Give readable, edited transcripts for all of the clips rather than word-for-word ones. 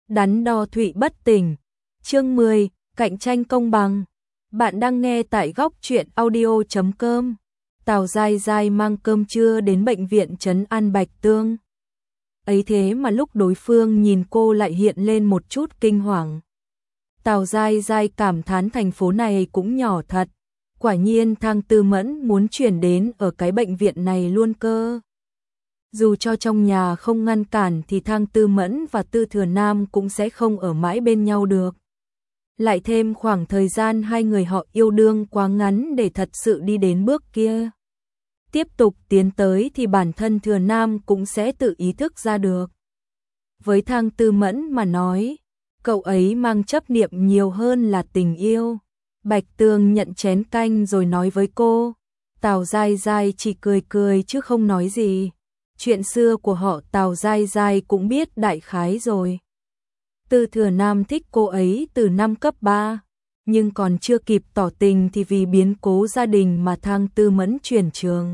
Đắn đo Thụy bất tỉnh. Chương 10, cạnh tranh công bằng. Bạn đang nghe tại góc truyện audio.com. Tào Giai Giai mang cơm trưa đến bệnh viện trấn an Bạch Tương. Ấy thế mà lúc đối phương nhìn cô lại hiện lên một chút kinh hoàng. Tào Giai Giai cảm thán thành phố này cũng nhỏ thật. Quả nhiên Thang Tư Mẫn muốn chuyển đến ở cái bệnh viện này luôn cơ. Dù cho trong nhà không ngăn cản thì Thang Tư Mẫn và Tư Thừa Nam cũng sẽ không ở mãi bên nhau được. Lại thêm khoảng thời gian hai người họ yêu đương quá ngắn để thật sự đi đến bước kia. Tiếp tục tiến tới thì bản thân Thừa Nam cũng sẽ tự ý thức ra được. Với Thang Tư Mẫn mà nói, cậu ấy mang chấp niệm nhiều hơn là tình yêu. Bạch Tương nhận chén canh rồi nói với cô. Tào Giai Giai chỉ cười cười chứ không nói gì. Chuyện xưa của họ Tào Giai Giai cũng biết đại khái rồi. Tư Thừa Nam thích cô ấy từ năm cấp 3, nhưng còn chưa kịp tỏ tình thì vì biến cố gia đình mà Thang Tư Mẫn chuyển trường.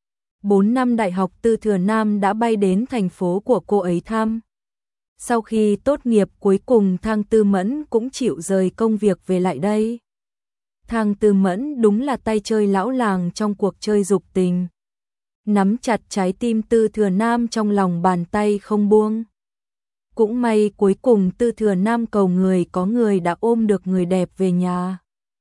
4 năm đại học Tư Thừa Nam đã bay đến thành phố của cô ấy thăm. Sau khi tốt nghiệp cuối cùng Thang Tư Mẫn cũng chịu rời công việc về lại đây. Thang Tư Mẫn đúng là tay chơi lão làng trong cuộc chơi dục tình. Nắm chặt trái tim Tư Thừa Nam trong lòng bàn tay không buông. Cũng may cuối cùng Tư Thừa Nam cầu người có người đã ôm được người đẹp về nhà.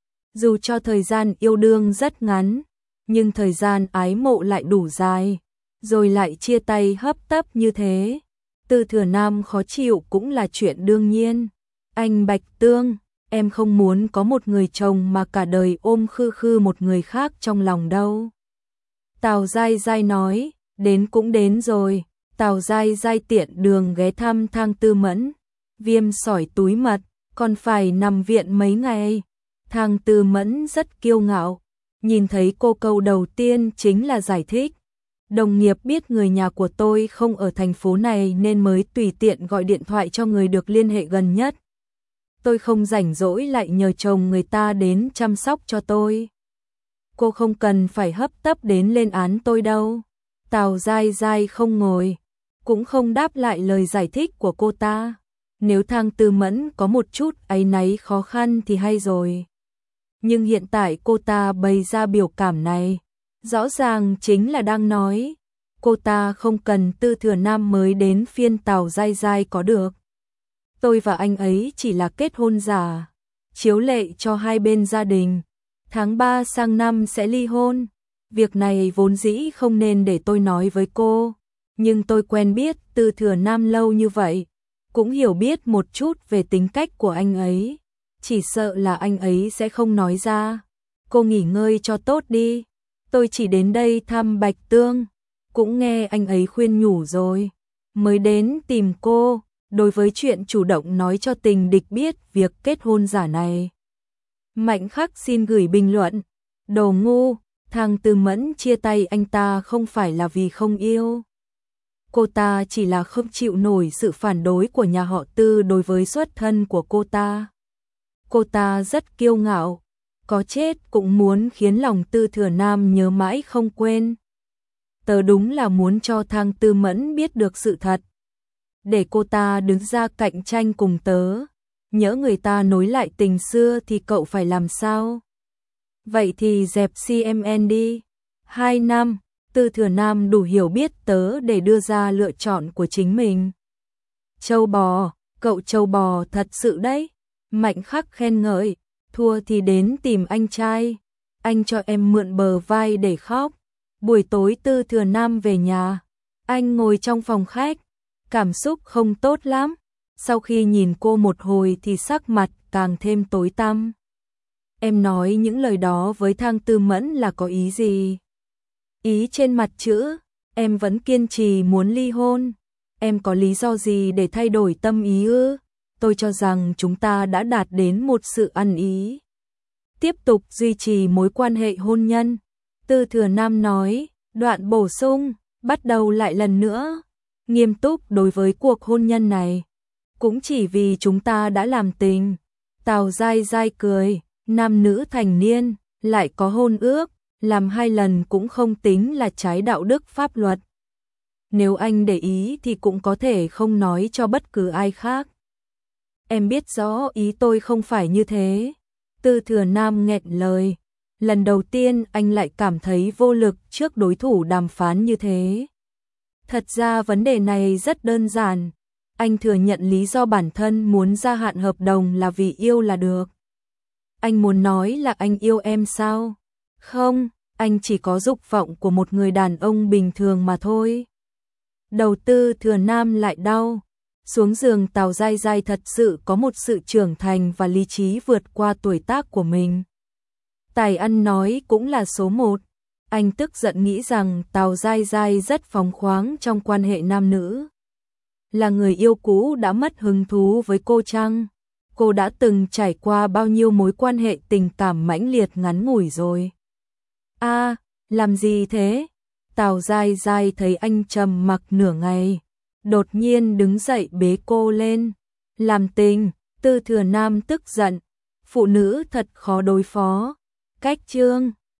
Dù cho thời gian yêu đương rất ngắn, nhưng thời gian ái mộ lại đủ dài, rồi lại chia tay hấp tấp như thế. Tư Thừa Nam khó chịu cũng là chuyện đương nhiên. Anh Bạch Tương, em không muốn có một người chồng mà cả đời ôm khư khư một người khác trong lòng đâu. Tào Giai Giai nói, đến cũng đến rồi. Tào Giai Giai tiện đường ghé thăm Thang Tư Mẫn. Viêm sỏi túi mật, còn phải nằm viện mấy ngày. Thang Tư Mẫn rất kiêu ngạo. Nhìn thấy cô câu đầu tiên chính là giải thích. Đồng nghiệp biết người nhà của tôi không ở thành phố này nên mới tùy tiện gọi điện thoại cho người được liên hệ gần nhất. Tôi không rảnh rỗi lại nhờ chồng người ta đến chăm sóc cho tôi. Cô không cần phải hấp tấp đến lên án tôi đâu. Tào Giai Giai không ngồi, cũng không đáp lại lời giải thích của cô ta. Nếu Thang Tư Mẫn có một chút áy náy khó khăn thì hay rồi. Nhưng hiện tại cô ta bày ra biểu cảm này, rõ ràng chính là đang nói, cô ta không cần Tư Thừa Nam mới đến phiên Tào Giai Giai có được. Tôi và anh ấy chỉ là kết hôn giả, chiếu lệ cho hai bên gia đình. Tháng 3 sang năm sẽ ly hôn. Việc này vốn dĩ không nên để tôi nói với cô, nhưng tôi quen biết Tư Thừa Nam lâu như vậy, cũng hiểu biết một chút về tính cách của anh ấy, chỉ sợ là anh ấy sẽ không nói ra. Cô nghỉ ngơi cho tốt đi, tôi chỉ đến đây thăm Bạch Tương, cũng nghe anh ấy khuyên nhủ rồi, mới đến tìm cô, đối với chuyện chủ động nói cho tình địch biết việc kết hôn giả này. Mạnh Khắc xin gửi bình luận, đồ ngu. Thang Tư Mẫn chia tay anh ta không phải là vì không yêu. Cô ta chỉ là không chịu nổi sự phản đối của nhà họ Tư đối với xuất thân của cô ta. Cô ta rất kiêu ngạo, có chết cũng muốn khiến lòng Tư Thừa Nam nhớ mãi không quên. Tớ đúng là muốn cho Thang Tư Mẫn biết được sự thật, để cô ta đứng ra cạnh tranh cùng tớ. Nhỡ người ta nối lại tình xưa thì cậu phải làm sao? Vậy thì dẹp CMN đi. 2 năm, Tư Thừa Nam đủ hiểu biết tớ để đưa ra lựa chọn của chính mình. Châu bò, cậu châu bò thật sự đấy. Mạnh Khắc khen ngợi, thua thì đến tìm anh trai. Anh cho em mượn bờ vai để khóc. Buổi tối Tư Thừa Nam về nhà, anh ngồi trong phòng khách, cảm xúc không tốt lắm. Sau khi nhìn cô một hồi thì sắc mặt càng thêm tối tăm. Em nói những lời đó với Thang Tư Mẫn là có ý gì? Ý trên mặt chữ, em vẫn kiên trì muốn ly hôn. Em có lý do gì để thay đổi tâm ý ư? Tôi cho rằng chúng ta đã đạt đến một sự ăn ý. Tiếp tục duy trì mối quan hệ hôn nhân. Tư Thừa Nam nói, đoạn bổ sung, bắt đầu lại lần nữa. Nghiêm túc đối với cuộc hôn nhân này. Cũng chỉ vì chúng ta đã làm tình. Tào Giai Giai cười. Nam nữ thành niên, lại có hôn ước, làm 2 lần cũng không tính là trái đạo đức pháp luật. Nếu anh để ý thì cũng có thể không nói cho bất cứ ai khác. Em biết rõ ý tôi không phải như thế. Tư Thừa Nam nghẹn lời. Lần đầu tiên anh lại cảm thấy vô lực trước đối thủ đàm phán như thế. Thật ra vấn đề này rất đơn giản. Anh thừa nhận lý do bản thân muốn gia hạn hợp đồng là vì yêu là được. Anh muốn nói là anh yêu em sao? Không, anh chỉ có dục vọng của một người đàn ông bình thường mà thôi. Đầu Tư Thừa Nam lại đau. Xuống giường Tào Giai Giai thật sự có một sự trưởng thành và lý trí vượt qua tuổi tác của mình. Tài ăn nói cũng là số một. Anh tức giận nghĩ rằng Tào Giai Giai rất phóng khoáng trong quan hệ nam nữ. Là người yêu cũ đã mất hứng thú với cô chăng? Cô đã từng trải qua bao nhiêu mối quan hệ tình cảm mãnh liệt ngắn ngủi rồi? Làm gì thế? Tào Giai Giai thấy anh trầm mặc nửa ngày, đột nhiên đứng dậy bế cô lên. Làm tình? Tư Thừa Nam tức giận. Phụ nữ thật khó đối phó. Cách chương